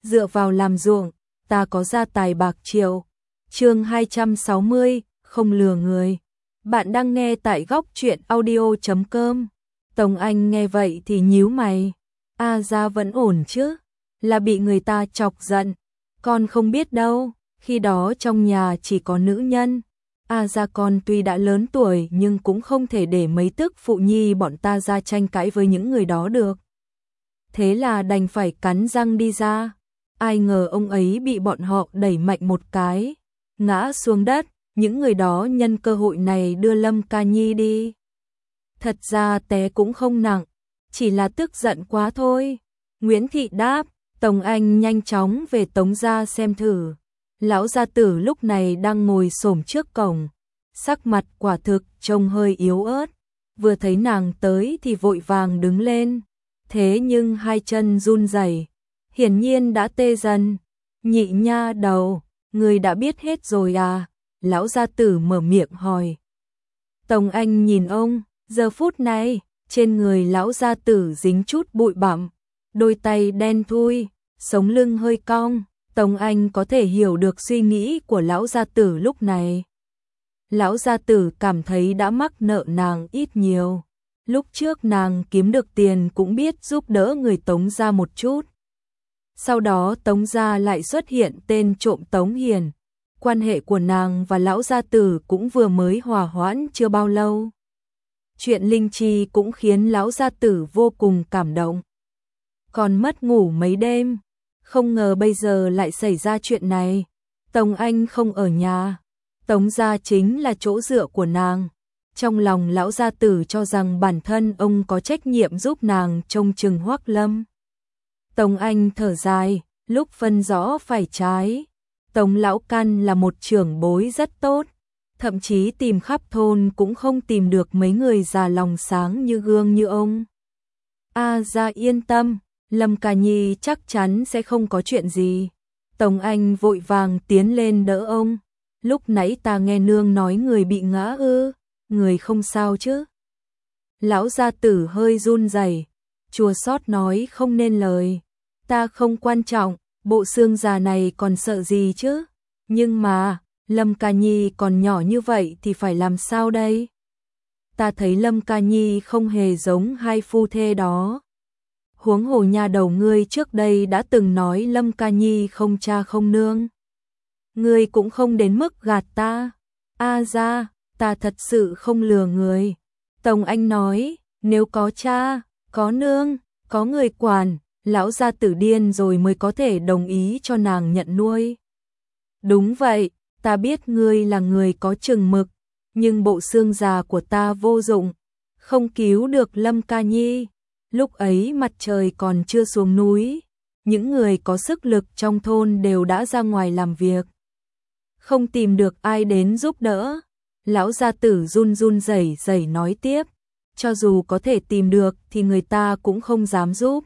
dựa vào làm ruộng, ta có gia tài bạc triệu. Chương 260, không lừa người. Bạn đang nghe tại góc truyện audio.com. Tống Anh nghe vậy thì nhíu mày. A Gia vẫn ổn chứ? Là bị người ta chọc giận. Con không biết đâu, khi đó trong nhà chỉ có nữ nhân. A Gia con tuy đã lớn tuổi nhưng cũng không thể để mấy tức phụ nhi bọn ta ra tranh cãi với những người đó được. Thế là đành phải cắn răng đi ra. Ai ngờ ông ấy bị bọn họ đẩy mạnh một cái, ngã xuống đất. Những người đó nhân cơ hội này đưa Lâm Ca Nhi đi. Thật ra té cũng không nặng, chỉ là tức giận quá thôi. Nguyễn Thị đáp. Tống Anh nhanh chóng về Tống gia xem thử. Lão gia tử lúc này đang ngồi xổm trước cổng, sắc mặt quả thực trông hơi yếu ớt. Vừa thấy nàng tới thì vội vàng đứng lên, thế nhưng hai chân run rẩy, hiển nhiên đã tê dần. Nhị nha đầu, người đã biết hết rồi à? Lão gia tử mở miệng hỏi. Tống Anh nhìn ông, giờ phút này, trên người lão gia tử dính chút bụi bặm, đôi tay đen thui, sống lưng hơi cong. Tống Anh có thể hiểu được suy nghĩ của lão gia tử lúc này. Lão gia tử cảm thấy đã mắc nợ nàng ít nhiều. Lúc trước nàng kiếm được tiền cũng biết giúp đỡ người Tống gia một chút. Sau đó Tống gia lại xuất hiện tên trộm Tống Hiền. Quan hệ của nàng và lão gia tử cũng vừa mới hòa hoãn chưa bao lâu. Chuyện linh chi cũng khiến lão gia tử vô cùng cảm động. Còn mất ngủ mấy đêm, không ngờ bây giờ lại xảy ra chuyện này. Tống Anh không ở nhà, Tống gia chính là chỗ dựa của nàng. Trong lòng lão gia tử cho rằng bản thân ông có trách nhiệm giúp nàng trông chừng Hoắc Lâm. Tống Anh thở dài, lúc phân rõ phải trái. Tống lão căn là một trưởng bối rất tốt, thậm chí tìm khắp thôn cũng không tìm được mấy người già lòng sáng như gương như ông. A Gia yên tâm, Lâm Ca Nhi chắc chắn sẽ không có chuyện gì. Tống Anh vội vàng tiến lên đỡ ông. Lúc nãy ta nghe nương nói người bị ngã ư, người không sao chứ? Lão gia tử hơi run rẩy, chua xót nói không nên lời. Ta không quan trọng, bộ xương già này còn sợ gì chứ? Nhưng mà, Lâm Ca Nhi còn nhỏ như vậy thì phải làm sao đây? Ta thấy Lâm Ca Nhi không hề giống hai phu thê đó. Huống hồ nhà đầu ngươi trước đây đã từng nói Lâm Ca Nhi không cha không nương. Ngươi cũng không đến mức gạt ta. A Gia, ta thật sự không lừa người. Tống Anh nói, nếu có cha, có nương, có người quản, lão gia tử điên rồi mới có thể đồng ý cho nàng nhận nuôi. Đúng vậy, ta biết ngươi là người có chừng mực, nhưng bộ xương già của ta vô dụng, không cứu được Lâm Ca Nhi. Lúc ấy mặt trời còn chưa xuống núi, những người có sức lực trong thôn đều đã ra ngoài làm việc. Không tìm được ai đến giúp đỡ. Lão gia tử run run rẩy rẩy nói tiếp, cho dù có thể tìm được thì người ta cũng không dám giúp.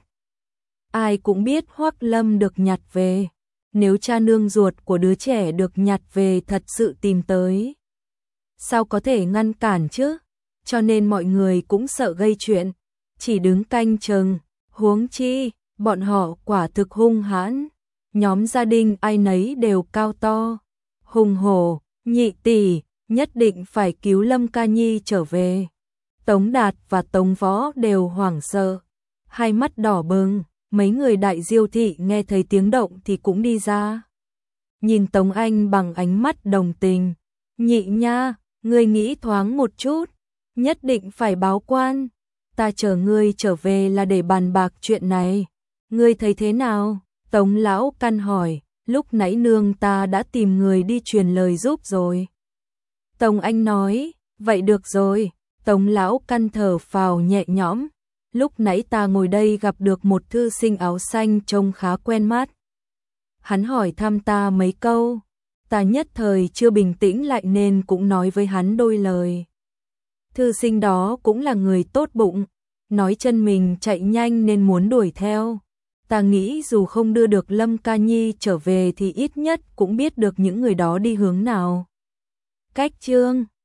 Ai cũng biết Hoắc Lâm được nhặt về, nếu cha nương ruột của đứa trẻ được nhặt về thật sự tìm tới, sao có thể ngăn cản chứ? Cho nên mọi người cũng sợ gây chuyện, chỉ đứng canh chừng. Huống chi, bọn họ quả thực hung hãn. Nhóm gia đình ai nấy đều cao to, hùng hổ. Nhị tỷ, nhất định phải cứu Lâm Ca Nhi trở về. Tống Đạt và Tống Võ đều hoảng sợ, hai mắt đỏ bừng. Mấy người đại diêu thị nghe thấy tiếng động thì cũng đi ra, nhìn Tống Anh bằng ánh mắt đồng tình. Nhị nha, ngươi nghĩ thoáng một chút, nhất định phải báo quan. Ta chờ ngươi trở về là để bàn bạc chuyện này. Ngươi thấy thế nào? Tống lão căn hỏi. Lúc nãy nương ta đã tìm người đi truyền lời giúp rồi. Tống Anh nói, vậy được rồi. Tống lão căn thở phào nhẹ nhõm. Lúc nãy ta ngồi đây gặp được một thư sinh áo xanh trông khá quen mắt. Hắn hỏi thăm ta mấy câu, ta nhất thời chưa bình tĩnh lại nên cũng nói với hắn đôi lời. Thư sinh đó cũng là người tốt bụng, nói chân mình chạy nhanh nên muốn đuổi theo. Ta nghĩ dù không đưa được Lâm Ca Nhi trở về thì ít nhất cũng biết được những người đó đi hướng nào. Cách chương